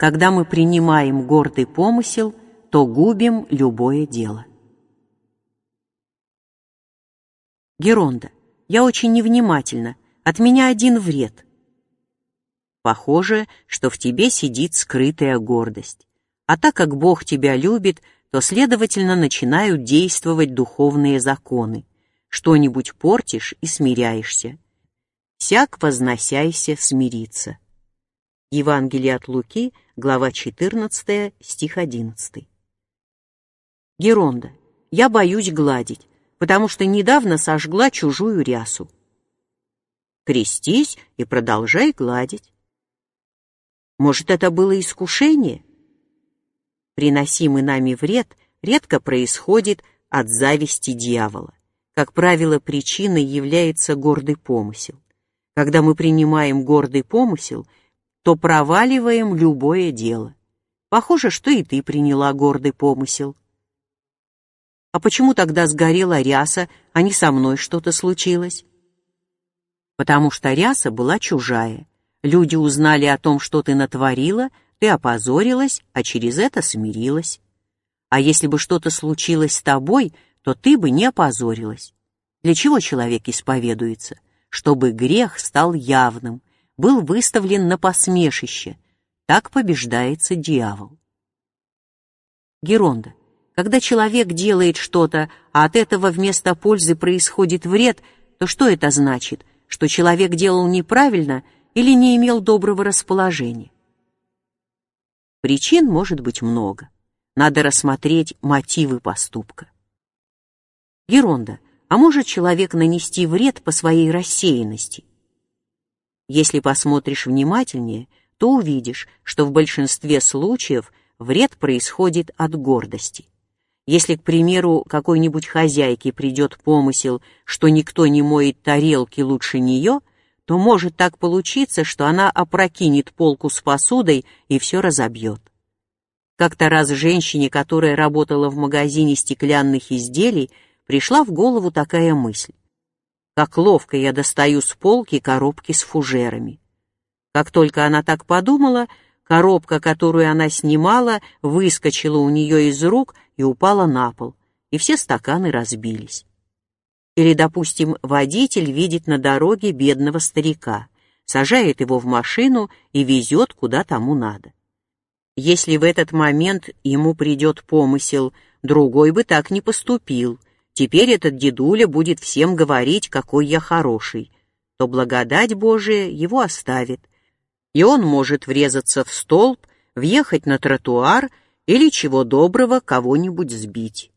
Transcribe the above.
Когда мы принимаем гордый помысел, то губим любое дело. Геронда. Я очень невнимательна. От меня один вред. Похоже, что в тебе сидит скрытая гордость. А так как Бог тебя любит, то, следовательно, начинают действовать духовные законы. Что-нибудь портишь и смиряешься. «Всяк возносяйся смириться». Евангелие от Луки, глава 14, стих 11. Геронда. Я боюсь гладить, потому что недавно сожгла чужую рясу. Крестись и продолжай гладить. Может, это было искушение? Приносимый нами вред редко происходит от зависти дьявола. Как правило, причиной является гордый помысел. Когда мы принимаем гордый помысел, то проваливаем любое дело. Похоже, что и ты приняла гордый помысел. А почему тогда сгорела ряса, а не со мной что-то случилось? Потому что ряса была чужая. Люди узнали о том, что ты натворила, ты опозорилась, а через это смирилась. А если бы что-то случилось с тобой, то ты бы не опозорилась. Для чего человек исповедуется? Чтобы грех стал явным, был выставлен на посмешище. Так побеждается дьявол. Геронда. Когда человек делает что-то, а от этого вместо пользы происходит вред, то что это значит? Что человек делал неправильно или не имел доброго расположения? Причин может быть много. Надо рассмотреть мотивы поступка. Геронда. А может человек нанести вред по своей рассеянности? Если посмотришь внимательнее, то увидишь, что в большинстве случаев вред происходит от гордости. Если, к примеру, какой-нибудь хозяйке придет помысел, что никто не моет тарелки лучше нее, то может так получиться, что она опрокинет полку с посудой и все разобьет. Как-то раз женщине, которая работала в магазине стеклянных изделий, пришла в голову такая мысль. Как ловко я достаю с полки коробки с фужерами. Как только она так подумала, коробка, которую она снимала, выскочила у нее из рук и упала на пол, и все стаканы разбились. Или, допустим, водитель видит на дороге бедного старика, сажает его в машину и везет, куда тому надо. Если в этот момент ему придет помысел, другой бы так не поступил, теперь этот дедуля будет всем говорить, какой я хороший, то благодать Божия его оставит, и он может врезаться в столб, въехать на тротуар или, чего доброго, кого-нибудь сбить.